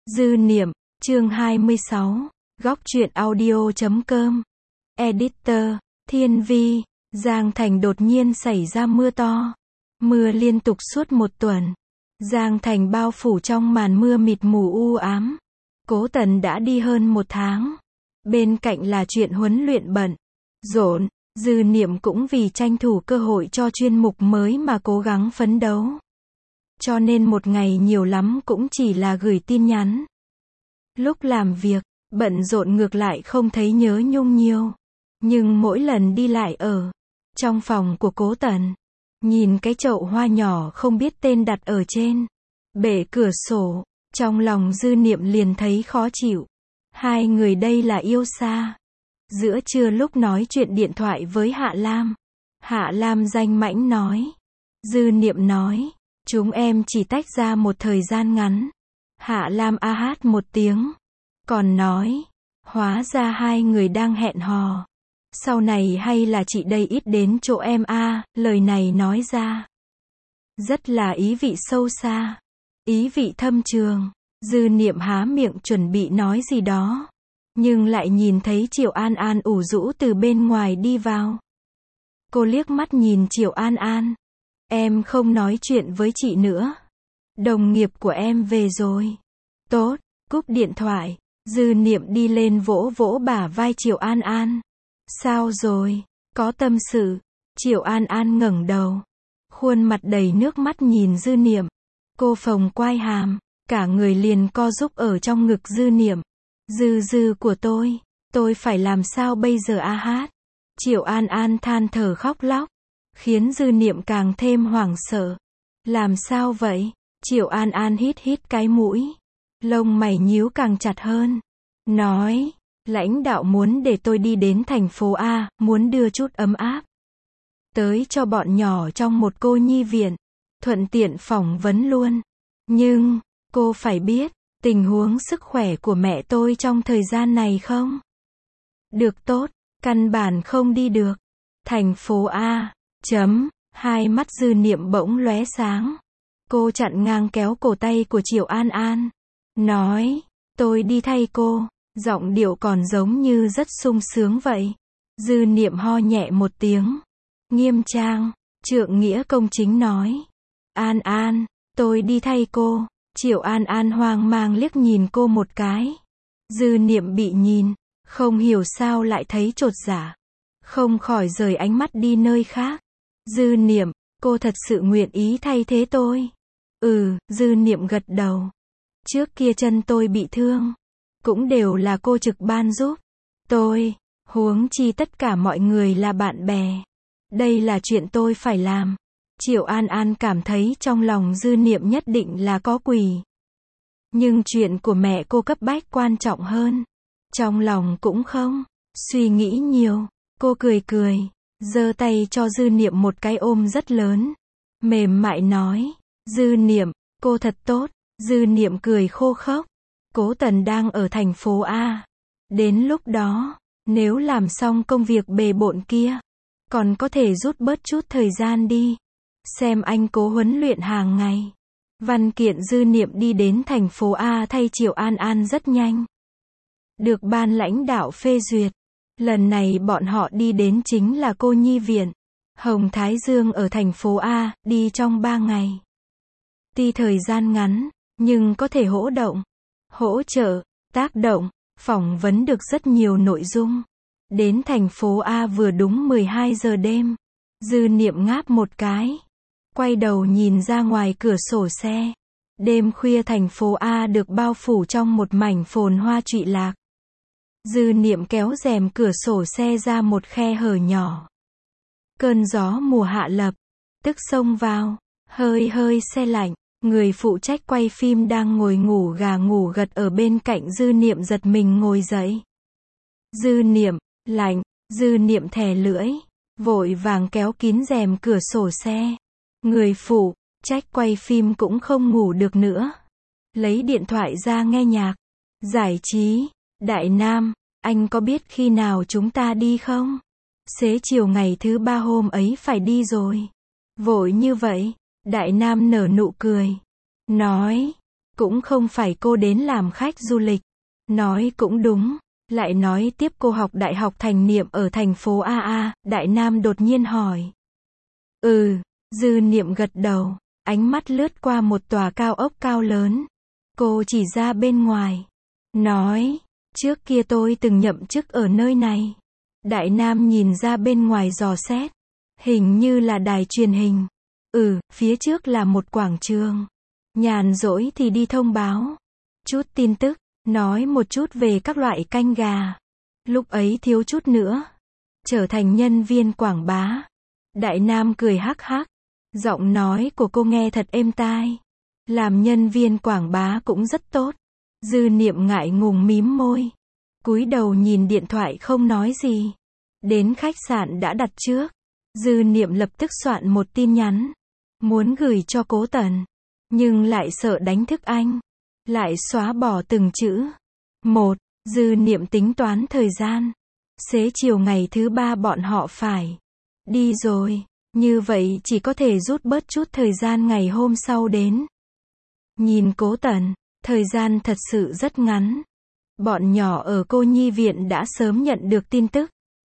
Dư niệm, chương 26, góc truyện audio.com. Editor, Thiên Vi. Giang Thành đột nhiên xảy ra mưa to. Mưa liên tục suốt một tuần. Giang Thành bao phủ trong màn mưa mịt mù u ám. Cố Tần đã đi hơn một tháng. Bên cạnh là chuyện huấn luyện bận rộn, Dư Niệm cũng vì tranh thủ cơ hội cho chuyên mục mới mà cố gắng phấn đấu. Cho nên một ngày nhiều lắm cũng chỉ là gửi tin nhắn. Lúc làm việc, bận rộn ngược lại không thấy nhớ Nhung nhiều. Nhưng mỗi lần đi lại ở trong phòng của Cố Tần, nhìn cái chậu hoa nhỏ không biết tên đặt ở trên bệ cửa sổ, trong lòng Dư Niệm liền thấy khó chịu. Hai người đây là yêu xa. Giữa trưa lúc nói chuyện điện thoại với Hạ Lam, Hạ Lam danh mãnh nói. Dư Niệm nói, chúng em chỉ tách ra một thời gian ngắn. Hạ Lam a hát một tiếng, còn nói, hóa ra hai người đang hẹn hò. Sau này hay là chị đây ít đến chỗ em a. Lời này nói ra rất là ý vị sâu xa, ý vị thâm trường. Dư Niệm há miệng chuẩn bị nói gì đó, nhưng lại nhìn thấy Triệu An An ủ rũ từ bên ngoài đi vào. Cô liếc mắt nhìn Triệu An An. Em không nói chuyện với chị nữa. Đồng nghiệp của em về rồi. Tốt, cúp điện thoại. Dư Niệm đi lên vỗ vỗ bả vai Triệu An An. Sao rồi? Có tâm sự? Triệu An An ngẩng đầu, khuôn mặt đầy nước mắt nhìn Dư Niệm. Cô phồng quai hàm, cả người liền co rúm ở trong ngực Dư Niệm. Dư của tôi phải làm sao bây giờ a hát? Triệu An An than thở khóc lóc, khiến Dư Niệm càng thêm hoảng sợ. Làm sao vậy? Triệu An An hít cái mũi, lông mày nhíu càng chặt hơn. Nói, lãnh đạo muốn để tôi đi đến thành phố A, muốn đưa chút ấm áp tới cho bọn nhỏ trong một cô nhi viện, thuận tiện phỏng vấn luôn. Nhưng, cô phải biết, tình huống sức khỏe của mẹ tôi trong thời gian này không được tốt, căn bản không đi được. Thành phố A, hai mắt Dư Niệm bỗng lóe sáng. Cô chặn ngang kéo cổ tay của Triệu An An. Nói, tôi đi thay cô. Giọng điệu còn giống như rất sung sướng vậy. Dư Niệm ho nhẹ một tiếng. Nghiêm trang, trượng nghĩa công chính nói. An An, tôi đi thay cô. Triệu An An hoang mang liếc nhìn cô một cái. Dư Niệm bị nhìn, không hiểu sao lại thấy chột dạ, không khỏi rời ánh mắt đi nơi khác. Dư Niệm, cô thật sự nguyện ý thay thế tôi? Dư Niệm gật đầu. Trước kia chân tôi bị thương, cũng đều là cô trực ban giúp tôi, huống chi tất cả mọi người là bạn bè. Đây là chuyện tôi phải làm. Triệu An An cảm thấy trong lòng Dư Niệm nhất định là có quỷ. Nhưng chuyện của mẹ cô cấp bách quan trọng hơn. Trong lòng cũng không suy nghĩ nhiều, cô cười, giơ tay cho Dư Niệm một cái ôm rất lớn, mềm mại nói, Dư Niệm, cô thật tốt. Dư Niệm cười khô khốc. Cố Tần đang ở thành phố A. Đến lúc đó, nếu làm xong công việc bề bộn kia, còn có thể rút bớt chút thời gian đi xem anh Cố huấn luyện hàng ngày. Văn kiện Dư Niệm đi đến thành phố A thay Triệu An An rất nhanh, được ban lãnh đạo phê duyệt. Lần này bọn họ đi đến chính là cô nhi viện Hồng Thái Dương ở thành phố A, đi trong 3 ngày. Tuy thời gian ngắn, nhưng có thể hỗ trợ, tác động, phỏng vấn được rất nhiều nội dung. Đến thành phố A vừa đúng 12 giờ đêm. Dư Niệm ngáp một cái, quay đầu nhìn ra ngoài cửa sổ xe. Đêm khuya thành phố A được bao phủ trong một mảnh phồn hoa trụy lạc. Dư Niệm kéo rèm cửa sổ xe ra một khe hở nhỏ. Cơn gió mùa hạ lập tức xông vào, hơi se lạnh. Người phụ trách quay phim đang ngồi ngủ gà ngủ gật ở bên cạnh Dư Niệm giật mình ngồi dậy. Dư Niệm, lạnh. Dư Niệm thè lưỡi, vội vàng kéo kín rèm cửa sổ xe. Người phụ trách quay phim cũng không ngủ được nữa, lấy điện thoại ra nghe nhạc giải trí. Đại Nam, anh có biết khi nào chúng ta đi không? Xế chiều ngày thứ 3 hôm ấy phải đi rồi. Vội như vậy? Đại Nam nở nụ cười, nói, Cũng không phải cô đến làm khách du lịch. Nói cũng đúng. Lại nói tiếp cô học đại học Thành Niệm ở thành phố AA, Đại Nam đột nhiên hỏi. Dư Niệm gật đầu, ánh mắt lướt qua một tòa cao ốc cao lớn. Cô chỉ ra bên ngoài. Nói, trước kia tôi từng nhậm chức ở nơi này. Đại Nam nhìn ra bên ngoài dò xét. Hình như là đài truyền hình. Phía trước là một quảng trường. Nhàn rỗi thì đi thông báo chút tin tức, nói một chút về các loại canh gà. Lúc ấy thiếu chút nữa trở thành nhân viên quảng bá. Đại Nam cười hắc hắc. Giọng nói của cô nghe thật êm tai. Làm nhân viên quảng bá cũng rất tốt. Dư Niệm ngại ngùng mím môi. Cúi đầu nhìn điện thoại không nói gì. Đến khách sạn đã đặt trước. Dư Niệm lập tức soạn một tin nhắn. Muốn gửi cho Cố Tần. Nhưng lại sợ đánh thức anh. Lại xóa bỏ từng chữ. Dư Niệm tính toán thời gian. Xế chiều ngày thứ 3 bọn họ phải đi rồi. Như vậy chỉ có thể rút bớt chút thời gian ngày hôm sau đến. Nhìn Cố Tần, thời gian thật sự rất ngắn. Bọn nhỏ ở cô nhi viện đã sớm nhận được tin tức.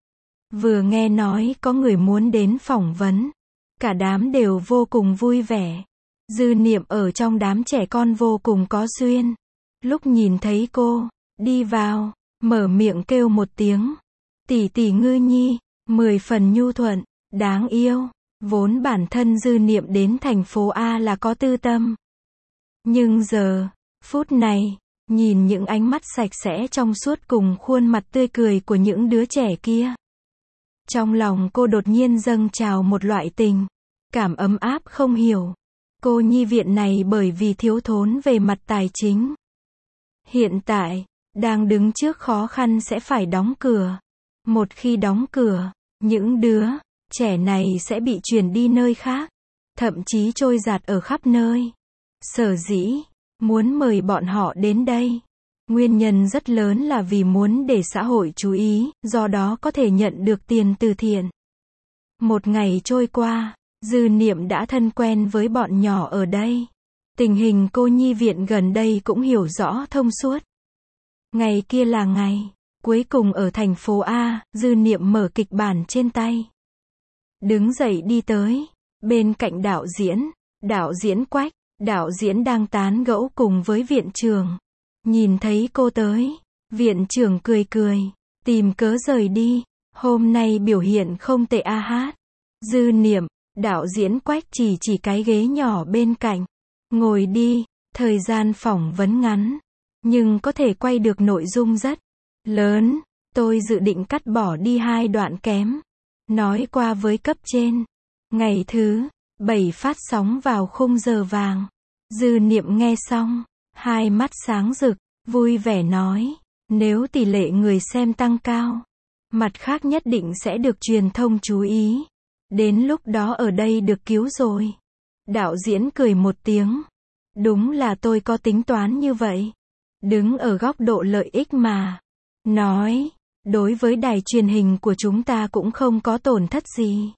Vừa nghe nói có người muốn đến phỏng vấn. Cả đám đều vô cùng vui vẻ. Dư Niệm ở trong đám trẻ con vô cùng có duyên. Lúc nhìn thấy cô đi vào, mở miệng kêu một tiếng. Tỷ tỷ Ngư Nhi, 10 phần nhu thuận, đáng yêu. Vốn bản thân Dư Niệm đến thành phố A là có tư tâm. Nhưng giờ, phút này, nhìn những ánh mắt sạch sẽ trong suốt cùng khuôn mặt tươi cười của những đứa trẻ kia. Trong lòng cô đột nhiên dâng trào một loại tình cảm ấm áp không hiểu. Cô nhi viện này bởi vì thiếu thốn về mặt tài chính. Hiện tại, đang đứng trước khó khăn sẽ phải đóng cửa. Một khi đóng cửa, những đứa trẻ này sẽ bị chuyển đi nơi khác. Thậm chí trôi dạt ở khắp nơi. Sở dĩ muốn mời bọn họ đến đây. Nguyên nhân rất lớn là vì muốn để xã hội chú ý, do đó có thể nhận được tiền từ thiện. Một ngày trôi qua, Dư Niệm đã thân quen với bọn nhỏ ở đây. Tình hình cô nhi viện gần đây cũng hiểu rõ thông suốt. Ngày kia là ngày cuối cùng ở thành phố A, Dư Niệm mở kịch bản trên tay. Đứng dậy đi tới bên cạnh đạo diễn Quách. Đạo diễn đang tán gẫu cùng với viện trưởng. Nhìn thấy cô tới, viện trưởng cười cười, tìm cớ rời đi. Hôm nay biểu hiện không tệ a hát. Dư Niệm, đạo diễn Quách chỉ cái ghế nhỏ bên cạnh. Ngồi đi, thời gian phỏng vấn ngắn. Nhưng có thể quay được nội dung rất lớn. Tôi dự định cắt bỏ đi 2 đoạn kém. Nói qua với cấp trên. Ngày thứ 7 phát sóng vào khung giờ vàng. Dư Niệm nghe xong, hai mắt sáng rực, vui vẻ nói, nếu tỷ lệ người xem tăng cao, mặt khác nhất định sẽ được truyền thông chú ý. Đến lúc đó ở đây được cứu rồi. Đạo diễn cười một tiếng. Đúng là tôi có tính toán như vậy. Đứng ở góc độ lợi ích mà. Nói, đối với đài truyền hình của chúng ta cũng không có tổn thất gì.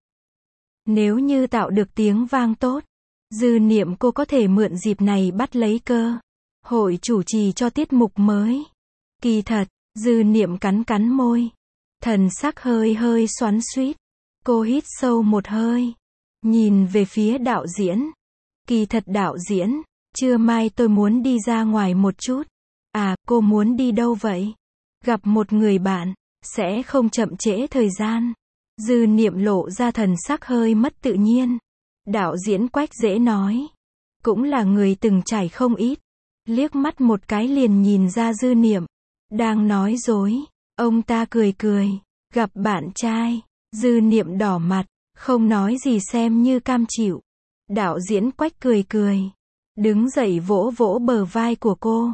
Nếu như tạo được tiếng vang tốt, Dư Niệm cô có thể mượn dịp này bắt lấy cơ hội chủ trì cho tiết mục mới. Kỳ thật, Dư Niệm cắn môi. Thần sắc hơi xoắn xuýt. Cô hít sâu một hơi. Nhìn về phía đạo diễn. Kỳ thật đạo diễn, trưa mai tôi muốn đi ra ngoài một chút. À, cô muốn đi đâu vậy? Gặp một người bạn, sẽ không chậm trễ thời gian. Dư Niệm lộ ra thần sắc hơi mất tự nhiên. Đạo diễn Quách dễ nói. Cũng là người từng trải không ít. Liếc mắt một cái liền nhìn ra Dư Niệm đang nói dối. Ông ta cười. Gặp bạn trai. Dư Niệm đỏ mặt, không nói gì xem như cam chịu. Đạo diễn Quách cười. Đứng dậy vỗ bờ vai của cô.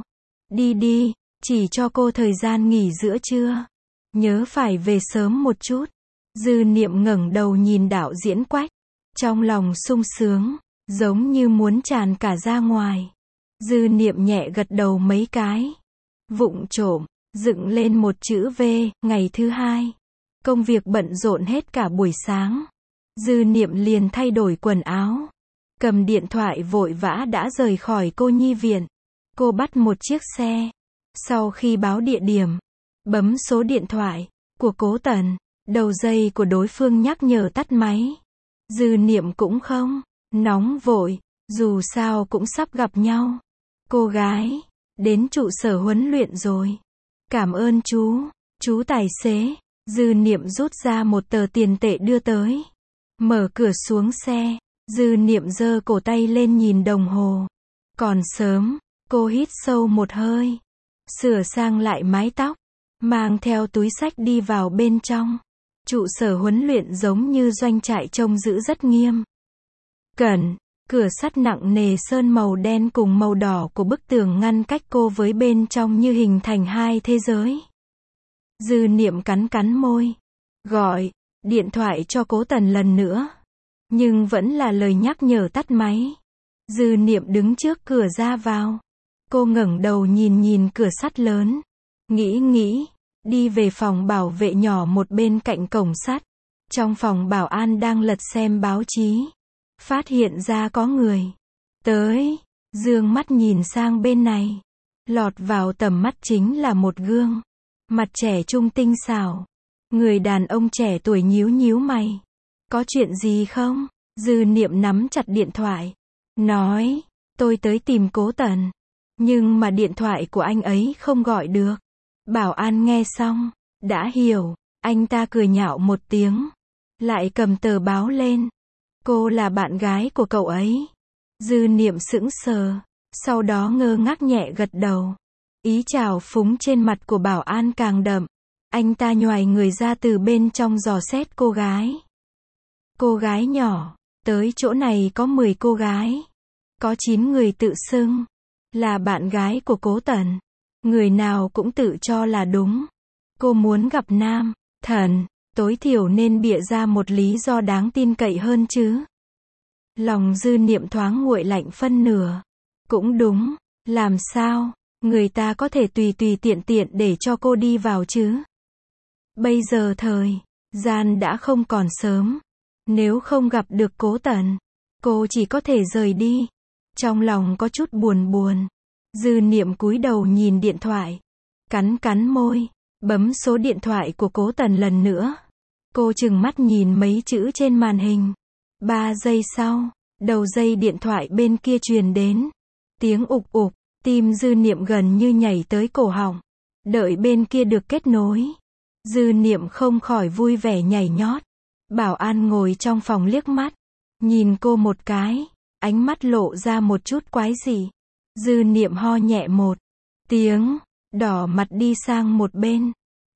Đi, chỉ cho cô thời gian nghỉ giữa trưa. Nhớ phải về sớm một chút. Dư Niệm ngẩng đầu nhìn đạo diễn Quách. Trong lòng sung sướng, giống như muốn tràn cả ra ngoài. Dư Niệm nhẹ gật đầu mấy cái. Vụng trộm, dựng lên một chữ V. Ngày thứ 2. Công việc bận rộn hết cả buổi sáng. Dư Niệm liền thay đổi quần áo. Cầm điện thoại vội vã đã rời khỏi cô nhi viện. Cô bắt một chiếc xe. Sau khi báo địa điểm, bấm số điện thoại của Cố Tần, đầu dây của đối phương nhắc nhở tắt máy. Dư Niệm cũng không nóng vội, dù sao cũng sắp gặp nhau. Cô gái, đến trụ sở huấn luyện rồi. Cảm ơn chú tài xế. Dư Niệm rút ra một tờ tiền tệ đưa tới. Mở cửa xuống xe, Dư Niệm giơ cổ tay lên nhìn đồng hồ. Còn sớm, cô hít sâu một hơi. Sửa sang lại mái tóc, mang theo túi xách đi vào bên trong. Trụ sở huấn luyện giống như doanh trại trông giữ rất nghiêm cẩn. Cửa sắt nặng nề sơn màu đen cùng màu đỏ của bức tường ngăn cách cô với bên trong như hình thành hai thế giới. Dư Niệm cắn môi. Gọi điện thoại cho Cố Tần lần nữa. Nhưng vẫn là lời nhắc nhở tắt máy. Dư Niệm đứng trước cửa ra vào. Cô ngẩng đầu nhìn cửa sắt lớn. Nghĩ, đi về phòng bảo vệ nhỏ một bên cạnh cổng sắt. Trong phòng bảo an đang lật xem báo chí. Phát hiện ra có người tới, dương mắt nhìn sang bên này. Lọt vào tầm mắt chính là một gương mặt trẻ trung tinh xảo. Người đàn ông trẻ tuổi nhíu mày. Có chuyện gì không? Dư Niệm nắm chặt điện thoại, nói, tôi tới tìm Cố Tần. Nhưng mà điện thoại của anh ấy không gọi được. Bảo an nghe xong, đã hiểu. Anh ta cười nhạo một tiếng, lại cầm tờ báo lên. Cô là bạn gái của cậu ấy. Dư Niệm sững sờ, sau đó ngơ ngác nhẹ gật đầu. Ý trào phúng trên mặt của bảo an càng đậm. Anh ta nhoài người ra từ bên trong dò xét cô gái. Cô gái nhỏ, tới chỗ này có 10 cô gái. Có 9 người tự xưng là bạn gái của Cố Tần. Người nào cũng tự cho là đúng. Cô muốn gặp nam thần, tối thiểu nên bịa ra một lý do đáng tin cậy hơn chứ. Lòng Dư Niệm thoáng nguội lạnh phân nửa. Cũng đúng, làm sao người ta có thể tùy tiện để cho cô đi vào chứ? Bây giờ thời gian đã không còn sớm. Nếu không gặp được Cố Tần, cô chỉ có thể rời đi. Trong lòng có chút buồn. Dư Niệm cúi đầu nhìn điện thoại, cắn môi, bấm số điện thoại của Cố Tần lần nữa. Cô trừng mắt nhìn mấy chữ trên màn hình. 3 giây sau, đầu dây điện thoại bên kia truyền đến tiếng ục ục, tim Dư Niệm gần như nhảy tới cổ họng. Đợi bên kia được kết nối, Dư Niệm không khỏi vui vẻ nhảy nhót. Bảo an ngồi trong phòng liếc mắt, nhìn cô một cái, ánh mắt lộ ra một chút quái dị. Dư Niệm ho nhẹ một tiếng, đỏ mặt đi sang một bên.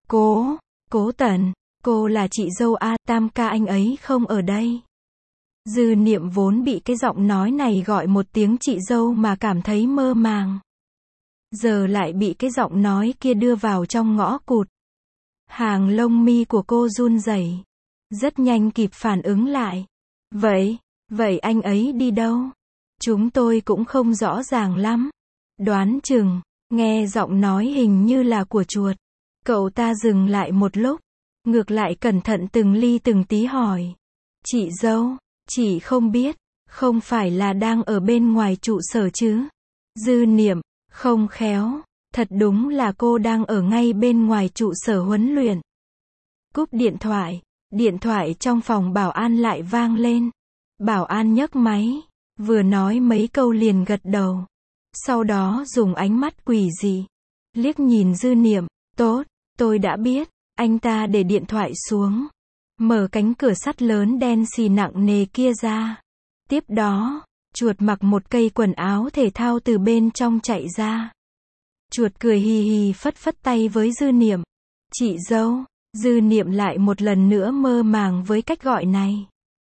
Cố Tần, cô là chị dâu A, Tam ca anh ấy không ở đây. Dư Niệm vốn bị cái giọng nói này gọi một tiếng chị dâu mà cảm thấy mơ màng. Giờ lại bị cái giọng nói kia đưa vào trong ngõ cụt. Hàng lông mi của cô run rẩy, rất nhanh kịp phản ứng lại. Vậy anh ấy đi đâu? Chúng tôi cũng không rõ ràng lắm. Đoán chừng, nghe giọng nói hình như là của chuột. Cậu ta dừng lại một lúc, ngược lại cẩn thận từng ly từng tí hỏi. Chị dâu, chị không biết, không phải là đang ở bên ngoài trụ sở chứ? Dư Niệm, không khéo, thật đúng là cô đang ở ngay bên ngoài trụ sở huấn luyện. Cúp điện thoại trong phòng bảo an lại vang lên. Bảo an nhấc máy, vừa nói mấy câu liền gật đầu. Sau đó dùng ánh mắt quỷ dị liếc nhìn Dư Niệm. Tốt, tôi đã biết. Anh ta để điện thoại xuống, mở cánh cửa sắt lớn đen xì nặng nề kia ra. Tiếp đó, chuột mặc một cây quần áo thể thao từ bên trong chạy ra. Chuột cười hì hì phất tay với Dư Niệm. Chị dâu. Dư Niệm lại một lần nữa mơ màng với cách gọi này.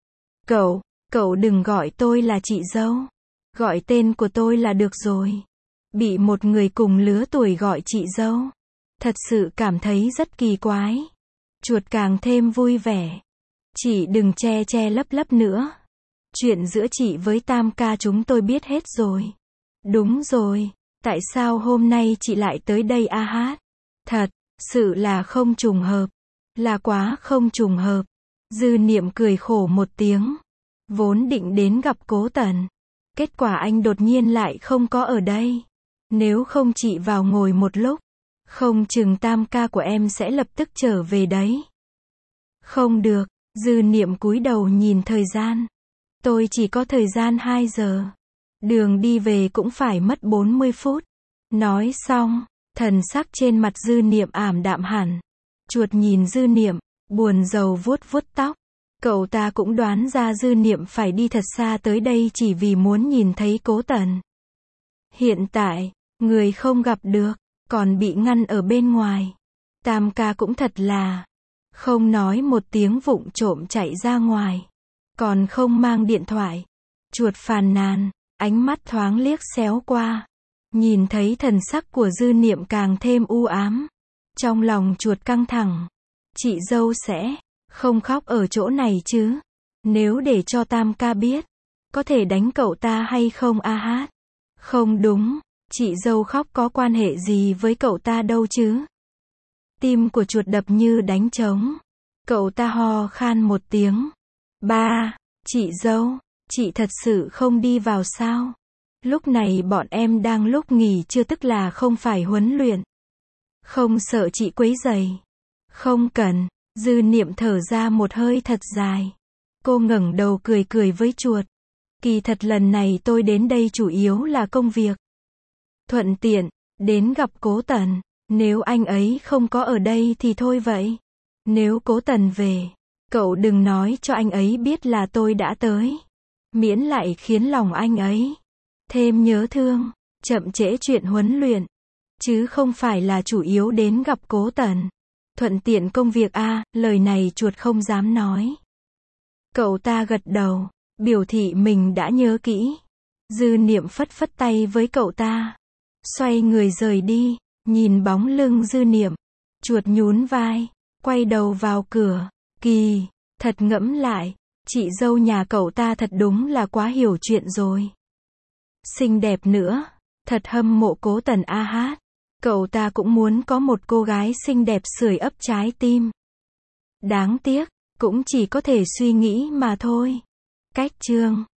Cậu đừng gọi tôi là chị dâu. Gọi tên của tôi là được rồi. Bị một người cùng lứa tuổi gọi chị dâu, thật sự cảm thấy rất kỳ quái. Chuột càng thêm vui vẻ. Chị đừng che lấp nữa. Chuyện giữa chị với Tam ca chúng tôi biết hết rồi. Đúng rồi, tại sao hôm nay chị lại tới đây a hát? Thật sự là không trùng hợp. Là quá không trùng hợp. Dư Niệm cười khổ một tiếng. Vốn định đến gặp Cố Tần. Kết quả anh đột nhiên lại không có ở đây. Nếu không chị vào ngồi một lúc. Không chừng tam ca của em sẽ lập tức trở về đấy. Không được, Dư Niệm cúi đầu nhìn thời gian. Tôi chỉ có thời gian 2 giờ. Đường đi về cũng phải mất 40 phút. Nói xong, thần sắc trên mặt Dư Niệm ảm đạm hẳn. Chuột nhìn Dư Niệm, buồn rầu vuốt vuốt tóc. Cậu ta cũng đoán ra Dư Niệm phải đi thật xa tới đây chỉ vì muốn nhìn thấy Cố Tần. Hiện tại, người không gặp được, còn bị ngăn ở bên ngoài. Tam ca cũng thật là, không nói một tiếng vụng trộm chạy ra ngoài. Còn không mang điện thoại. Chuột phàn nàn, ánh mắt thoáng liếc xéo qua. Nhìn thấy thần sắc của Dư Niệm càng thêm u ám. Trong lòng chuột căng thẳng. Chị dâu sẽ không khóc ở chỗ này chứ. Nếu để cho tam ca biết, có thể đánh cậu ta hay không a hát? Không đúng, chị dâu khóc có quan hệ gì với cậu ta đâu chứ? Tim của chuột đập như đánh trống. Cậu ta ho khan một tiếng. Ba, chị dâu, chị thật sự không đi vào sao? Lúc này bọn em đang lúc nghỉ trưa tức là không phải huấn luyện. Không sợ chị quấy rầy. Không cần, Dư Niệm thở ra một hơi thật dài. Cô ngẩng đầu cười cười với chuột. Kỳ thật lần này tôi đến đây chủ yếu là công việc. Thuận tiện, đến gặp Cố Tần. Nếu anh ấy không có ở đây thì thôi vậy. Nếu Cố Tần về, cậu đừng nói cho anh ấy biết là tôi đã tới. Miễn lại khiến lòng anh ấy thêm nhớ thương, chậm trễ chuyện huấn luyện. Chứ không phải là chủ yếu đến gặp Cố Tần. Thuận tiện công việc a, lời này chuột không dám nói. Cậu ta gật đầu, biểu thị mình đã nhớ kỹ. Dư Niệm phất phất tay với cậu ta. Xoay người rời đi, nhìn bóng lưng Dư Niệm. Chuột nhún vai, quay đầu vào cửa. Kỳ, thật ngẫm lại, chị dâu nhà cậu ta thật đúng là quá hiểu chuyện rồi. Xinh đẹp nữa, thật hâm mộ Cố Tần a hát. Cậu ta cũng muốn có một cô gái xinh đẹp sưởi ấp trái tim. Đáng tiếc, cũng chỉ có thể suy nghĩ mà thôi. Cách chương